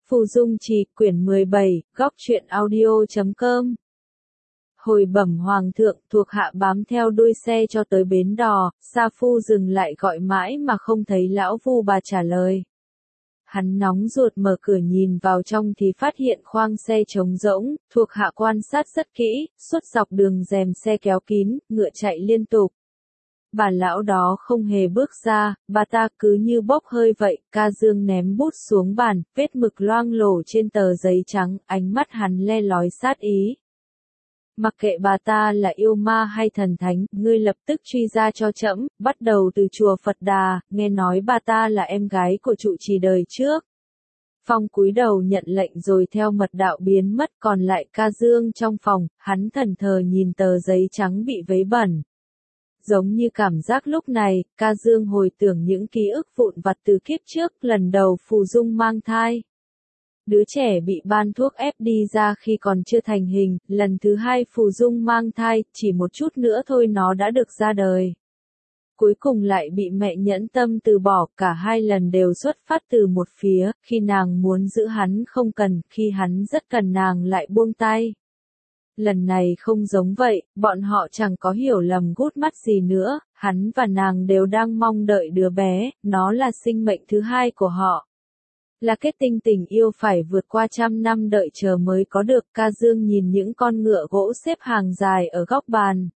Phù Dung Trì, quyển 17, góc truyện audio.com. Hồi bẩm hoàng thượng, thuộc hạ bám theo đuôi xe cho tới bến đò, Sa Phu dừng lại gọi mãi mà không thấy lão Vu Bà trả lời. Hắn nóng ruột mở cửa nhìn vào trong thì phát hiện khoang xe trống rỗng, thuộc hạ quan sát rất kỹ, suốt dọc đường rèm xe kéo kín, ngựa chạy liên tục. Bà lão đó không hề bước ra, bà ta cứ như bốc hơi vậy. Ca Dương ném bút xuống bàn, vết mực loang lổ trên tờ giấy trắng, ánh mắt hắn le lói sát ý. Mặc kệ bà ta là yêu ma hay thần thánh, ngươi lập tức truy ra cho trẫm, bắt đầu từ chùa Phật Đà. Nghe nói bà ta là em gái của trụ trì đời trước. Phong cúi đầu nhận lệnh rồi theo mật đạo biến mất, còn lại Ca Dương trong phòng, hắn thẫn thờ nhìn tờ giấy trắng bị vấy bẩn. Giống như cảm giác lúc này, Ca Dương hồi tưởng những ký ức vụn vặt từ kiếp trước, lần đầu Phù Dung mang thai. Đứa trẻ bị ban thuốc ép đi ra khi còn chưa thành hình, lần thứ hai Phù Dung mang thai, chỉ một chút nữa thôi nó đã được ra đời. Cuối cùng lại bị mẹ nhẫn tâm từ bỏ, cả hai lần đều xuất phát từ một phía, khi nàng muốn giữ hắn không cần, khi hắn rất cần nàng lại buông tay. Lần này không giống vậy, bọn họ chẳng có hiểu lầm gút mắt gì nữa, hắn và nàng đều đang mong đợi đứa bé, nó là sinh mệnh thứ hai của họ. Là kết tinh tình yêu phải vượt qua 100 năm đợi chờ mới có được. Ca Dương nhìn những con ngựa gỗ xếp hàng dài ở góc bàn.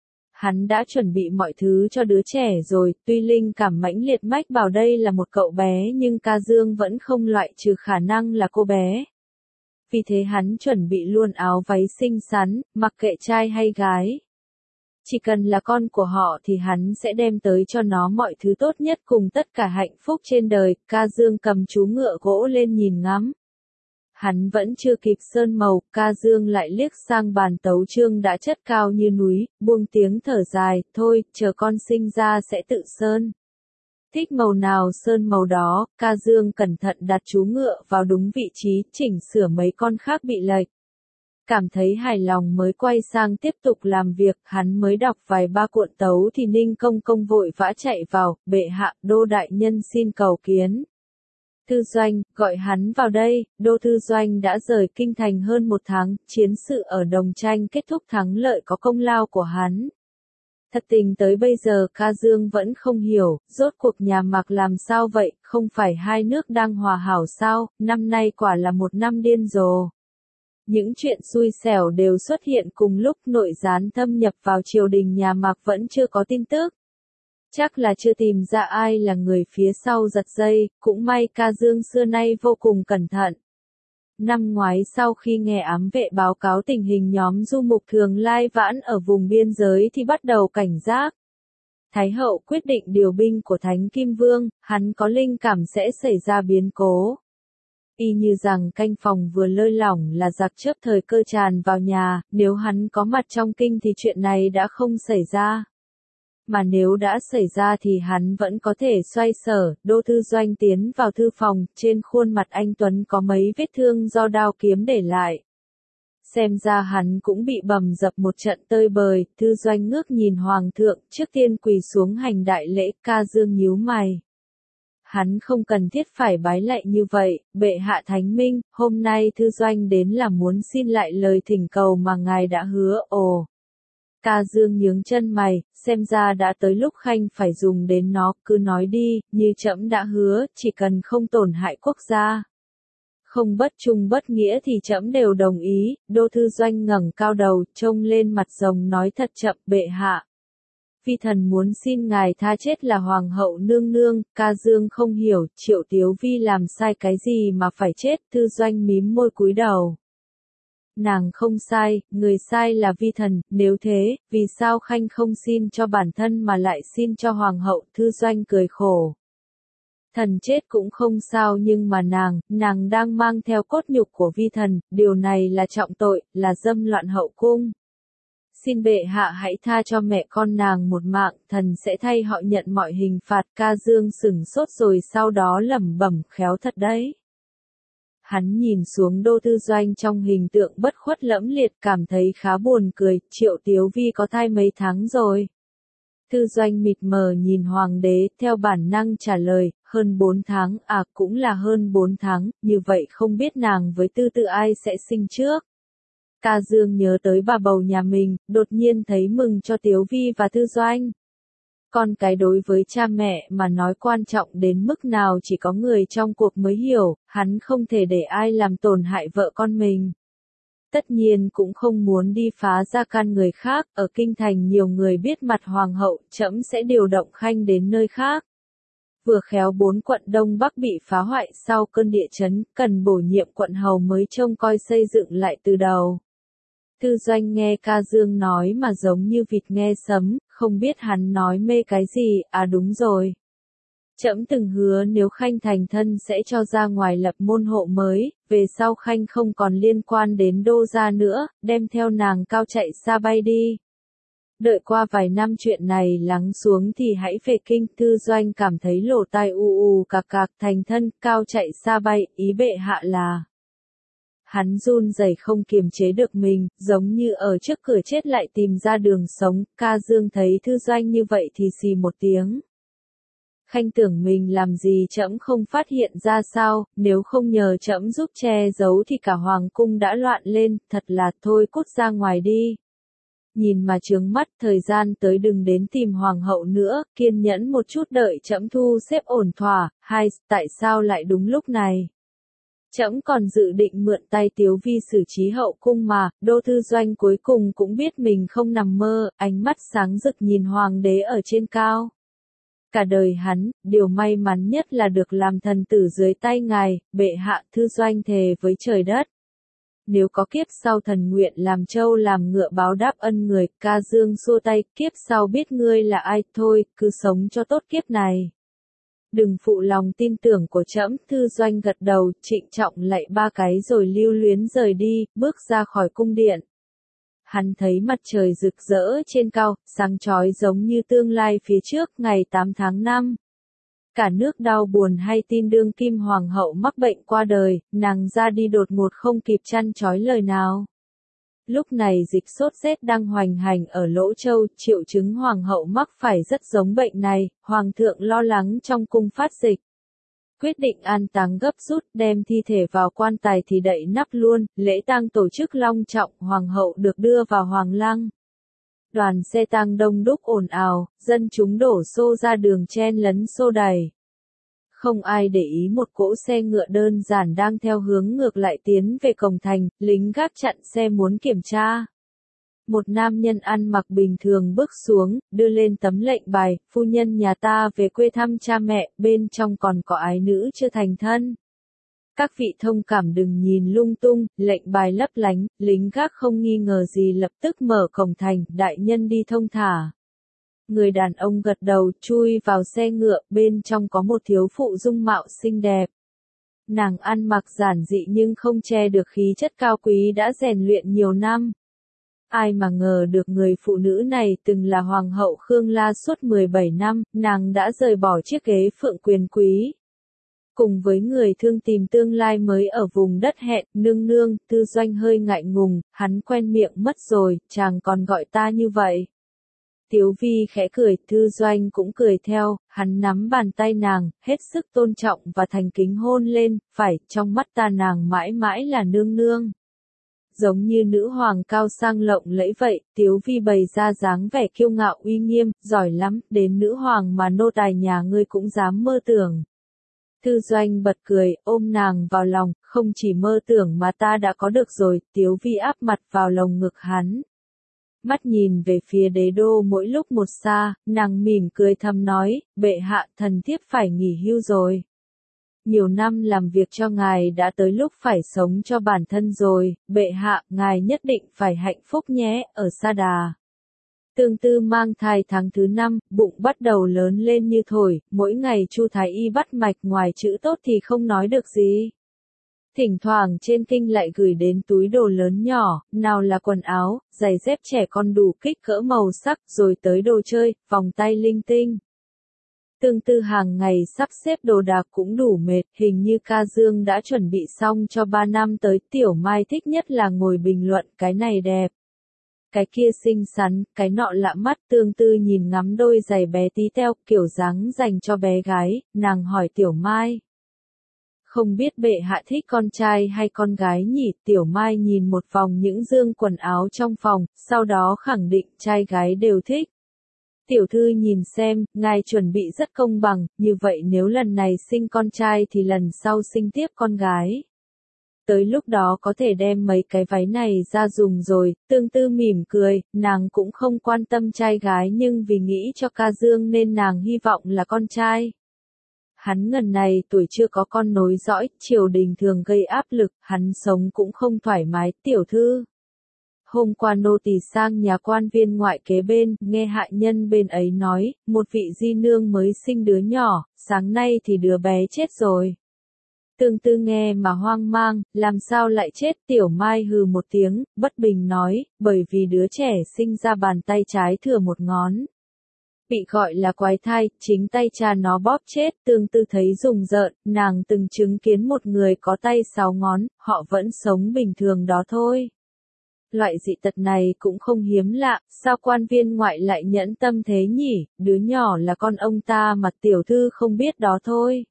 Hắn đã chuẩn bị mọi thứ cho đứa trẻ rồi, tuy linh cảm mãnh liệt mách bảo đây là một cậu bé nhưng Ca Dương vẫn không loại trừ khả năng là cô bé. Vì thế hắn chuẩn bị luôn áo váy xinh xắn, mặc kệ trai hay gái. Chỉ cần là con của họ thì hắn sẽ đem tới cho nó mọi thứ tốt nhất cùng tất cả hạnh phúc trên đời. Ca Dương cầm chú ngựa gỗ lên nhìn ngắm. Hắn vẫn chưa kịp sơn màu, Ca Dương lại liếc sang bàn tấu chương đã chất cao như núi, buông tiếng thở dài, thôi, chờ con sinh ra sẽ tự sơn. Thích màu nào sơn màu đó. Ca Dương cẩn thận đặt chú ngựa vào đúng vị trí, chỉnh sửa mấy con khác bị lệch. Cảm thấy hài lòng mới quay sang tiếp tục làm việc, hắn mới đọc vài ba cuộn tấu thì Ninh Công Công vội vã chạy vào, bệ hạ, Đô đại nhân xin cầu kiến. Thư Doanh, gọi hắn vào đây. Đô Thư Doanh đã rời kinh thành hơn một tháng, chiến sự ở Đồng Tranh kết thúc thắng lợi có công lao của hắn. Thật tình tới bây giờ Ca Dương vẫn không hiểu, rốt cuộc nhà Mạc làm sao vậy, không phải hai nước đang hòa hảo sao, năm nay quả là một năm điên rồ. Những chuyện xui xẻo đều xuất hiện cùng lúc, nội gián thâm nhập vào triều đình nhà Mạc vẫn chưa có tin tức. Chắc là chưa tìm ra ai là người phía sau giật dây, cũng may Ca Dương xưa nay vô cùng cẩn thận. Năm ngoái sau khi nghe ám vệ báo cáo tình hình nhóm du mục Thường Lai Vãn ở vùng biên giới thì bắt đầu cảnh giác. Thái hậu quyết định điều binh của Thánh Kim Vương, hắn có linh cảm sẽ xảy ra biến cố. Y như rằng canh phòng vừa lơi lỏng là giặc chớp thời cơ tràn vào nhà, nếu hắn có mặt trong kinh thì chuyện này đã không xảy ra. Mà nếu đã xảy ra thì hắn vẫn có thể xoay sở. Đô Thư Doanh tiến vào thư phòng, trên khuôn mặt anh Tuấn có mấy vết thương do đao kiếm để lại. Xem ra hắn cũng bị bầm dập một trận tơi bời. Thư Doanh ngước nhìn hoàng thượng, trước tiên quỳ xuống hành đại lễ. Ca Dương nhíu mày. Hắn không cần thiết phải bái lạy như vậy, bệ hạ thánh minh, hôm nay Thư Doanh đến là muốn xin lại lời thỉnh cầu mà ngài đã hứa. Ồ! Ca Dương nhướng chân mày, xem ra đã tới lúc khanh phải dùng đến nó, cứ nói đi, như trẫm đã hứa, chỉ cần không tổn hại quốc gia. Không bất trung bất nghĩa thì trẫm đều đồng ý. Đô Thư Doanh ngẩng cao đầu, trông lên mặt rồng nói thật chậm, bệ hạ. Phi thần muốn xin ngài tha chết là hoàng hậu nương nương. Ca Dương không hiểu, Triệu Tiếu Vi làm sai cái gì mà phải chết. Thư Doanh mím môi cúi đầu. Nàng không sai, người sai là vi thần, nếu thế, vì sao khanh không xin cho bản thân mà lại xin cho hoàng hậu? Thư Doanh cười khổ. Thần chết cũng không sao nhưng mà nàng đang mang theo cốt nhục của vi thần, điều này là trọng tội, là dâm loạn hậu cung. Xin bệ hạ hãy tha cho mẹ con nàng một mạng, thần sẽ thay họ nhận mọi hình phạt. Ca Dương sửng sốt rồi sau đó lẩm bẩm, khéo thật đấy. Hắn nhìn xuống Đô Thư Doanh trong hình tượng bất khuất lẫm liệt, cảm thấy khá buồn cười. Triệu Tiếu Vi có thai mấy tháng rồi? Thư Doanh mịt mờ nhìn hoàng đế, theo bản năng trả lời, hơn 4 tháng, cũng là hơn 4 tháng, như vậy không biết nàng với Tư Tư ai sẽ sinh trước. Ca Dương nhớ tới bà bầu nhà mình, đột nhiên thấy mừng cho Tiếu Vi và Tư Doanh. Con cái đối với cha mẹ mà nói quan trọng đến mức nào chỉ có người trong cuộc mới hiểu, hắn không thể để ai làm tổn hại vợ con mình. Tất nhiên cũng không muốn đi phá gia can người khác, ở kinh thành nhiều người biết mặt hoàng hậu, trẫm sẽ điều động khanh đến nơi khác. Vừa khéo 4 quận Đông Bắc bị phá hoại sau cơn địa chấn, cần bổ nhiệm quận hầu mới trông coi xây dựng lại từ đầu. Tư Doanh nghe Ca Dương nói mà giống như vịt nghe sấm, không biết hắn nói mê cái gì, đúng rồi. Trẫm từng hứa nếu khanh thành thân sẽ cho ra ngoài lập môn hộ mới, về sau khanh không còn liên quan đến Đô gia nữa, đem theo nàng cao chạy xa bay đi. Đợi qua vài năm chuyện này lắng xuống thì hãy về kinh. Tư Doanh cảm thấy lỗ tai ù cạc cạc, thành thân, cao chạy xa bay, ý bệ hạ là. Hắn run rẩy không kiềm chế được mình, giống như ở trước cửa chết lại tìm ra đường sống. Ca Dương thấy Tư Doanh như vậy thì xì một tiếng. Khanh tưởng mình làm gì trẫm không phát hiện ra sao, nếu không nhờ trẫm giúp che giấu thì cả hoàng cung đã loạn lên, thật là thôi cút ra ngoài đi. Nhìn mà chướng mắt, thời gian tới đừng đến tìm hoàng hậu nữa, kiên nhẫn một chút đợi trẫm thu xếp ổn thỏa. Hai, tại sao lại đúng lúc này? Trẫm còn dự định mượn tay Tiếu Vi xử trí hậu cung mà. Đô Tư Doanh cuối cùng cũng biết mình không nằm mơ, ánh mắt sáng rực nhìn hoàng đế ở trên cao. Cả đời hắn, điều may mắn nhất là được làm thần tử dưới tay ngài, bệ hạ. Tư Doanh thề với trời đất. Nếu có kiếp sau thần nguyện làm trâu làm ngựa báo đáp ân người. Ca Dương xua tay, kiếp sau biết ngươi là ai, thôi, cứ sống cho tốt kiếp này. Đừng phụ lòng tin tưởng của trẫm. Tư Doanh gật đầu, trịnh trọng lạy 3 cái rồi lưu luyến rời đi, bước ra khỏi cung điện. Hắn thấy mặt trời rực rỡ trên cao, sáng chói giống như tương lai phía trước. Ngày 8 tháng 5. Cả nước đau buồn hay tin đương kim hoàng hậu mắc bệnh qua đời, nàng ra đi đột ngột không kịp chăn chói lời nào. Lúc này dịch sốt rét đang hoành hành ở Lỗ Châu, triệu chứng hoàng hậu mắc phải rất giống bệnh này, hoàng thượng lo lắng trong cung phát dịch. Quyết định an táng gấp rút, đem thi thể vào quan tài thì đậy nắp luôn, lễ tang tổ chức long trọng, hoàng hậu được đưa vào hoàng lăng. Đoàn xe tang đông đúc ồn ào, dân chúng đổ xô ra đường chen lấn xô đẩy. Không ai để ý một cỗ xe ngựa đơn giản đang theo hướng ngược lại tiến về cổng thành, lính gác chặn xe muốn kiểm tra. Một nam nhân ăn mặc bình thường bước xuống, đưa lên tấm lệnh bài, phu nhân nhà ta về quê thăm cha mẹ, bên trong còn có ái nữ chưa thành thân. Các vị thông cảm đừng nhìn lung tung, lệnh bài lấp lánh, lính gác không nghi ngờ gì lập tức mở cổng thành, đại nhân đi thông thả. Người đàn ông gật đầu, chui vào xe ngựa, bên trong có một thiếu phụ dung mạo xinh đẹp. Nàng ăn mặc giản dị nhưng không che được khí chất cao quý đã rèn luyện nhiều năm. Ai mà ngờ được người phụ nữ này từng là hoàng hậu Khương La suốt 17 năm, nàng đã rời bỏ chiếc ghế phượng quyền quý. Cùng với người thương tìm tương lai mới ở vùng đất hẹn, nương nương. Tư Doanh hơi ngại ngùng, hắn quen miệng mất rồi, chàng còn gọi ta như vậy. Tiếu Vi khẽ cười, Tư Doanh cũng cười theo, hắn nắm bàn tay nàng, hết sức tôn trọng và thành kính hôn lên, phải, trong mắt ta nàng mãi mãi là nương nương. Giống như nữ hoàng cao sang lộng lẫy vậy, Tiếu Vi bày ra dáng vẻ kiêu ngạo uy nghiêm, giỏi lắm, đến nữ hoàng mà nô tài nhà ngươi cũng dám mơ tưởng. Tư Doanh bật cười, ôm nàng vào lòng, không chỉ mơ tưởng mà ta đã có được rồi. Tiếu Vi áp mặt vào lồng ngực hắn. Mắt nhìn về phía đế đô mỗi lúc một xa, nàng mỉm cười thầm nói, bệ hạ, thần thiếp phải nghỉ hưu rồi. Nhiều năm làm việc cho ngài đã tới lúc phải sống cho bản thân rồi, bệ hạ, ngài nhất định phải hạnh phúc nhé, ở Sa Đà. Tương Tư mang thai tháng thứ 5, bụng bắt đầu lớn lên như thổi, mỗi ngày Chu Thái Y bắt mạch ngoài chữ tốt thì không nói được gì. Thỉnh thoảng trên kinh lại gửi đến túi đồ lớn nhỏ, nào là quần áo, giày dép trẻ con đủ kích cỡ màu sắc, rồi tới đồ chơi, vòng tay linh tinh. Tương Tư hàng ngày sắp xếp đồ đạc cũng đủ mệt, hình như Ca Dương đã chuẩn bị xong cho 3 năm tới. Tiểu Mai thích nhất là ngồi bình luận cái này đẹp. Cái kia xinh xắn, cái nọ lạ mắt. Tương Tư nhìn ngắm đôi giày bé tí teo, kiểu dáng dành cho bé gái, nàng hỏi Tiểu Mai. Không biết bệ hạ thích con trai hay con gái nhỉ? Tiểu Mai nhìn một vòng những dương quần áo trong phòng, sau đó khẳng định trai gái đều thích. Tiểu thư nhìn xem, ngài chuẩn bị rất công bằng, như vậy nếu lần này sinh con trai thì lần sau sinh tiếp con gái. Tới lúc đó có thể đem mấy cái váy này ra dùng rồi. Tương Tư mỉm cười, nàng cũng không quan tâm trai gái nhưng vì nghĩ cho ca dương nên nàng hy vọng là con trai. Hắn ngần này tuổi chưa có con nối dõi, triều đình thường gây áp lực, hắn sống cũng không thoải mái. Tiểu thư, hôm qua nô tỳ sang nhà quan viên ngoại kế bên, nghe hạ nhân bên ấy nói, một vị di nương mới sinh đứa nhỏ, sáng nay thì đứa bé chết rồi. Tương Tư nghe mà hoang mang, làm sao lại chết? Tiểu Mai hừ một tiếng, bất bình nói, bởi vì đứa trẻ sinh ra bàn tay trái thừa một ngón. Bị gọi là quái thai, chính tay cha nó bóp chết. Tương Tư thấy rùng rợn, nàng từng chứng kiến một người có tay 6 ngón, họ vẫn sống bình thường đó thôi. Loại dị tật này cũng không hiếm lạ, sao quan viên ngoại lại nhẫn tâm thế nhỉ? Đứa nhỏ là con ông ta mà tiểu thư không biết đó thôi.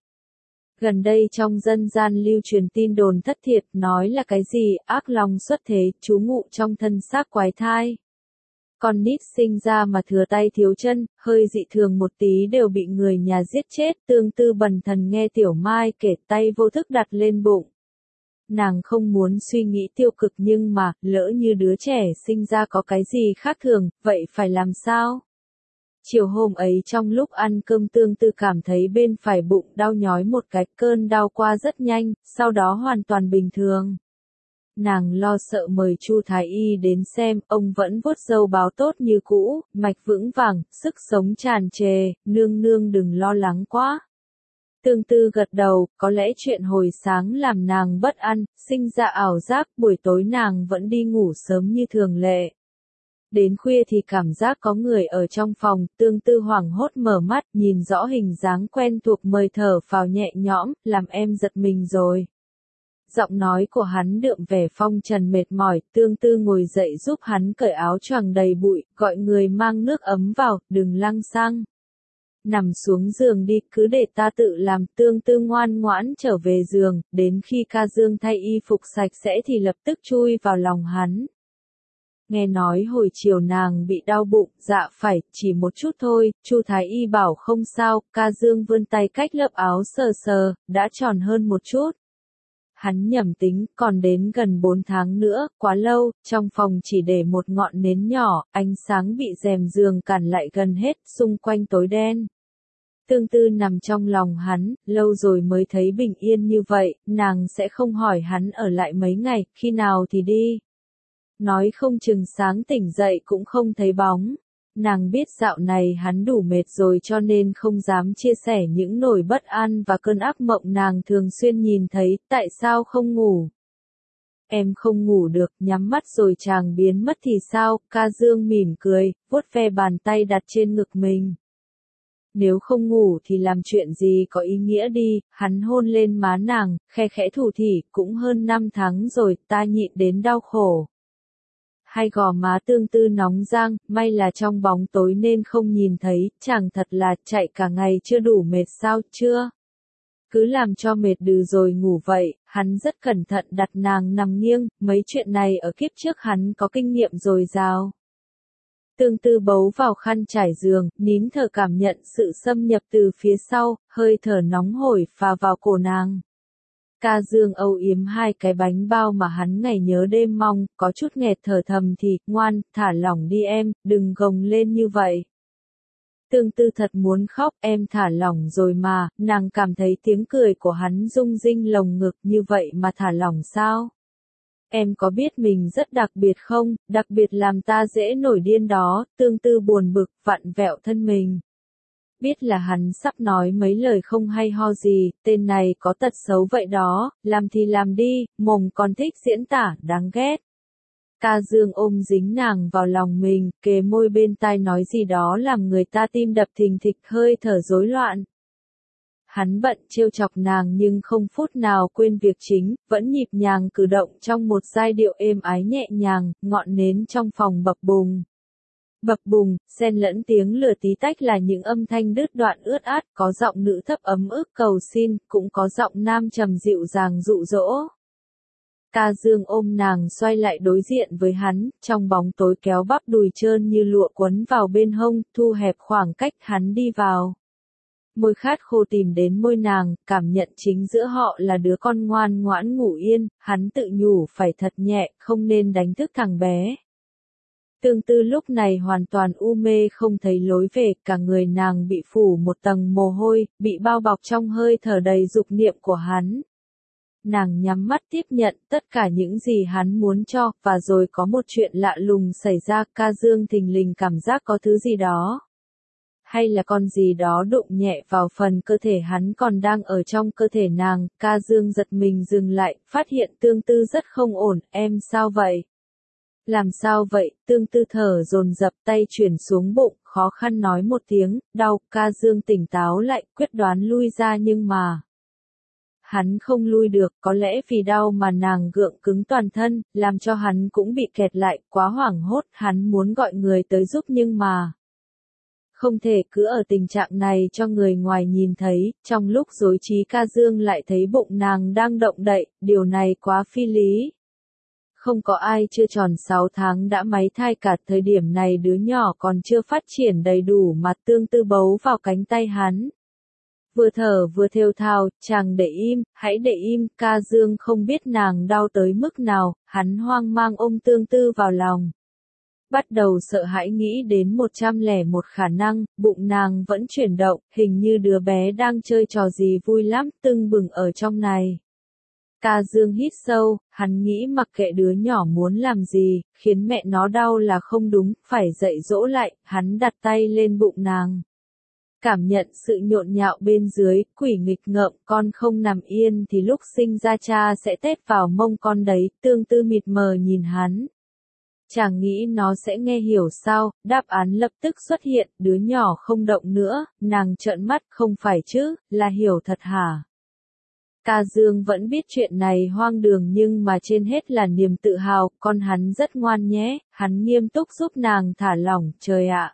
Gần đây trong dân gian lưu truyền tin đồn thất thiệt, nói là cái gì ác long xuất thế, trú ngụ trong thân xác quái thai. Con nít sinh ra mà thừa tay thiếu chân, hơi dị thường một tí đều bị người nhà giết chết. Tương Tư bần thần nghe Tiểu Mai kể, tay vô thức đặt lên bụng. Nàng không muốn suy nghĩ tiêu cực nhưng mà, lỡ như đứa trẻ sinh ra có cái gì khác thường, vậy phải làm sao? Chiều hôm ấy trong lúc ăn cơm Tương Tư cảm thấy bên phải bụng đau nhói một cái, cơn đau qua rất nhanh, sau đó hoàn toàn bình thường. Nàng lo sợ mời Chu Thái Y đến xem, ông vẫn vuốt râu báo tốt như cũ, mạch vững vàng, sức sống tràn trề, nương nương đừng lo lắng quá. Tương Tư gật đầu, có lẽ chuyện hồi sáng làm nàng bất an, sinh ra ảo giác, buổi tối nàng vẫn đi ngủ sớm như thường lệ. Đến khuya thì cảm giác có người ở trong phòng, Tương Tư hoảng hốt mở mắt, nhìn rõ hình dáng quen thuộc mời thở phào nhẹ nhõm, làm em giật mình rồi. Giọng nói của hắn đượm vẻ phong trần mệt mỏi, Tương Tư ngồi dậy giúp hắn cởi áo choàng đầy bụi, gọi người mang nước ấm vào, đừng lăng xăng. Nằm xuống giường đi, cứ để ta tự làm. Tương Tư ngoan ngoãn trở về giường, đến khi ca dương thay y phục sạch sẽ thì lập tức chui vào lòng hắn. Nghe nói hồi chiều nàng bị đau bụng, dạ phải, chỉ một chút thôi. Chu Thái Y bảo không sao. Ca dương vươn tay cách lớp áo sờ sờ, đã tròn hơn một chút. Hắn nhẩm tính, còn đến gần 4 tháng nữa, quá lâu. Trong phòng chỉ để một ngọn nến nhỏ, ánh sáng bị rèm giường cản lại gần hết, xung quanh tối đen. Tương Tư nằm trong lòng hắn, lâu rồi mới thấy bình yên như vậy, nàng sẽ không hỏi hắn ở lại mấy ngày, khi nào thì đi. Nói không chừng sáng tỉnh dậy cũng không thấy bóng. Nàng biết dạo này hắn đủ mệt rồi cho nên không dám chia sẻ những nỗi bất an và cơn ác mộng nàng thường xuyên nhìn thấy. Tại sao không ngủ? Em không ngủ được, nhắm mắt rồi chàng biến mất thì sao? Ca Dương mỉm cười, vuốt ve bàn tay đặt trên ngực mình. Nếu không ngủ thì làm chuyện gì có ý nghĩa đi. Hắn hôn lên má nàng, khe khẽ thủ thỉ, cũng hơn 5 tháng rồi, ta nhịn đến đau khổ. Hai gò má Tương Tư nóng rang, may là trong bóng tối nên không nhìn thấy, chàng thật là chạy cả ngày chưa đủ mệt sao, chưa? Cứ làm cho mệt đừ rồi ngủ vậy. Hắn rất cẩn thận đặt nàng nằm nghiêng, mấy chuyện này ở kiếp trước hắn có kinh nghiệm dồi dào. Tương Tư bấu vào khăn trải giường, nín thở cảm nhận sự xâm nhập từ phía sau, hơi thở nóng hổi phà vào cổ nàng. Ca Dương âu yếm hai cái bánh bao mà hắn ngày nhớ đêm mong, có chút nghẹt thở thầm thì, ngoan, thả lỏng đi em, đừng gồng lên như vậy. Tương Tư thật muốn khóc, em thả lỏng rồi mà. Nàng cảm thấy tiếng cười của hắn rung rinh lồng ngực, như vậy mà thả lỏng sao? Em có biết mình rất đặc biệt không, đặc biệt làm ta dễ nổi điên đó. Tương Tư buồn bực, vặn vẹo thân mình. Biết là hắn sắp nói mấy lời không hay ho gì, tên này có tật xấu vậy đó, làm thì làm đi, mồm còn thích diễn tả, đáng ghét. Ca Dương ôm dính nàng vào lòng mình, kề môi bên tai nói gì đó làm người ta tim đập thình thịch, hơi thở rối loạn. Hắn bận trêu chọc nàng nhưng không phút nào quên việc chính, vẫn nhịp nhàng cử động trong một giai điệu êm ái nhẹ nhàng, ngọn nến trong phòng bập bùng. Bập bùng, xen lẫn tiếng lửa tí tách là những âm thanh đứt đoạn ướt át, có giọng nữ thấp ấm ức cầu xin, cũng có giọng nam trầm dịu dàng dụ dỗ. Ca Dương ôm nàng xoay lại đối diện với hắn, trong bóng tối kéo bắp đùi trơn như lụa quấn vào bên hông, thu hẹp khoảng cách hắn đi vào. Môi khát khô tìm đến môi nàng, cảm nhận chính giữa họ là đứa con ngoan ngoãn ngủ yên, hắn tự nhủ phải thật nhẹ, không nên đánh thức thằng bé. Tương Tư lúc này hoàn toàn u mê không thấy lối về, cả người nàng bị phủ một tầng mồ hôi, bị bao bọc trong hơi thở đầy dục niệm của hắn. Nàng nhắm mắt tiếp nhận tất cả những gì hắn muốn cho, và rồi có một chuyện lạ lùng xảy ra, Ca Dương thình lình cảm giác có thứ gì đó. Hay là con gì đó đụng nhẹ vào phần cơ thể hắn còn đang ở trong cơ thể nàng, Ca Dương giật mình dừng lại, phát hiện Tương Tư rất không ổn, em sao vậy? Làm sao vậy? Tương Tư thở dồn dập tay chuyển xuống bụng, khó khăn nói một tiếng, đau, Ca Dương tỉnh táo lại, quyết đoán lui ra nhưng mà... Hắn không lui được, có lẽ vì đau mà nàng gượng cứng toàn thân, làm cho hắn cũng bị kẹt lại, quá hoảng hốt, hắn muốn gọi người tới giúp nhưng mà... Không thể cứ ở tình trạng này cho người ngoài nhìn thấy, trong lúc rối trí Ca Dương lại thấy bụng nàng đang động đậy, điều này quá phi lý. Không có ai chưa tròn 6 tháng đã máy thai cả, thời điểm này đứa nhỏ còn chưa phát triển đầy đủ mà Tương Tư bấu vào cánh tay hắn. Vừa thở vừa thều thào, chàng để im, hãy để im, Ca Dương không biết nàng đau tới mức nào, hắn hoang mang ôm Tương Tư vào lòng. Bắt đầu sợ hãi nghĩ đến 101 khả năng, bụng nàng vẫn chuyển động, hình như đứa bé đang chơi trò gì vui lắm, tưng bừng ở trong này. Ca Dương hít sâu, hắn nghĩ mặc kệ đứa nhỏ muốn làm gì, khiến mẹ nó đau là không đúng, phải dạy dỗ lại, hắn đặt tay lên bụng nàng. Cảm nhận sự nhộn nhạo bên dưới, quỷ nghịch ngợm, con không nằm yên thì lúc sinh ra cha sẽ tét vào mông con đấy, Tương Tư mịt mờ nhìn hắn. Chàng nghĩ nó sẽ nghe hiểu sao, đáp án lập tức xuất hiện, đứa nhỏ không động nữa, nàng trợn mắt, không phải chứ, là hiểu thật hả? Ca Dương vẫn biết chuyện này hoang đường nhưng mà trên hết là niềm tự hào, con hắn rất ngoan nhé, hắn nghiêm túc giúp nàng thả lỏng, trời ạ.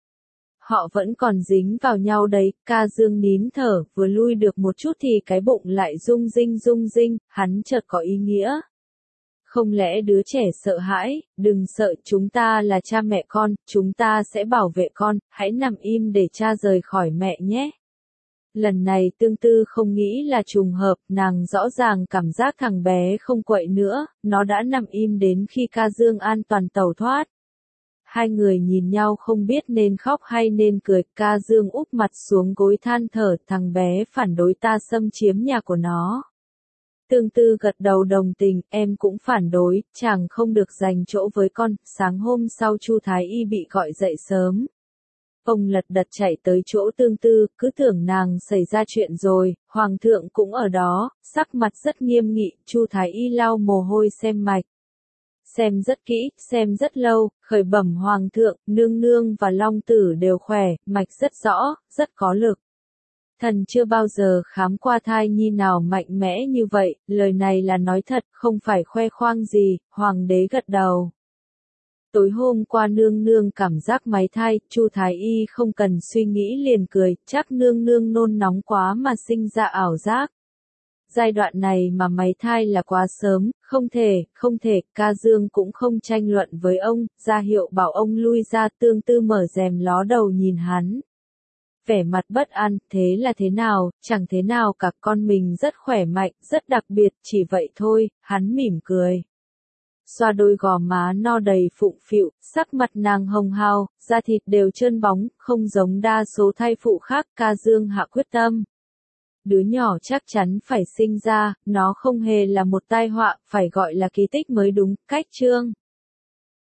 Họ vẫn còn dính vào nhau đấy, Ca Dương nín thở, vừa lui được một chút thì cái bụng lại rung rinh, hắn chợt có ý nghĩa. Không lẽ đứa trẻ sợ hãi, đừng sợ, chúng ta là cha mẹ con, chúng ta sẽ bảo vệ con, hãy nằm im để cha rời khỏi mẹ nhé. Lần này Tương Tư không nghĩ là trùng hợp, nàng rõ ràng cảm giác thằng bé không quậy nữa, nó đã nằm im đến khi Ca Dương an toàn tẩu thoát. Hai người nhìn nhau không biết nên khóc hay nên cười, Ca Dương úp mặt xuống gối than thở, thằng bé phản đối ta xâm chiếm nhà của nó. Tương Tư gật đầu đồng tình, em cũng phản đối, chàng không được dành chỗ với con. Sáng hôm sau Chu Thái Y bị gọi dậy sớm. Ông lật đật chạy tới chỗ Tương Tư, cứ tưởng nàng xảy ra chuyện rồi, Hoàng thượng cũng ở đó, sắc mặt rất nghiêm nghị, Chu Thái Y lau mồ hôi xem mạch. Xem rất kỹ, xem rất lâu, khởi bẩm Hoàng thượng, nương nương và Long Tử đều khỏe, mạch rất rõ, rất có lực. Thần chưa bao giờ khám qua thai nhi nào mạnh mẽ như vậy, lời này là nói thật, không phải khoe khoang gì, Hoàng đế gật đầu. Tối hôm qua nương nương cảm giác máy thai, Chu Thái Y không cần suy nghĩ liền cười, chắc nương nương nôn nóng quá mà sinh ra ảo giác. Giai đoạn này mà máy thai là quá sớm, không thể, Ca Dương cũng không tranh luận với ông, ra hiệu bảo ông lui ra. Tương Tư mở rèm ló đầu nhìn hắn. Vẻ mặt bất an, thế là thế nào, chẳng thế nào cả, con mình rất khỏe mạnh, rất đặc biệt, chỉ vậy thôi, hắn mỉm cười. Xoa đôi gò má no đầy phụng phịu, sắc mặt nàng hồng hào, da thịt đều trơn bóng, không giống đa số thai phụ khác. Ca Dương hạ quyết tâm. Đứa nhỏ chắc chắn phải sinh ra, nó không hề là một tai họa, phải gọi là kỳ tích mới đúng, cách chương.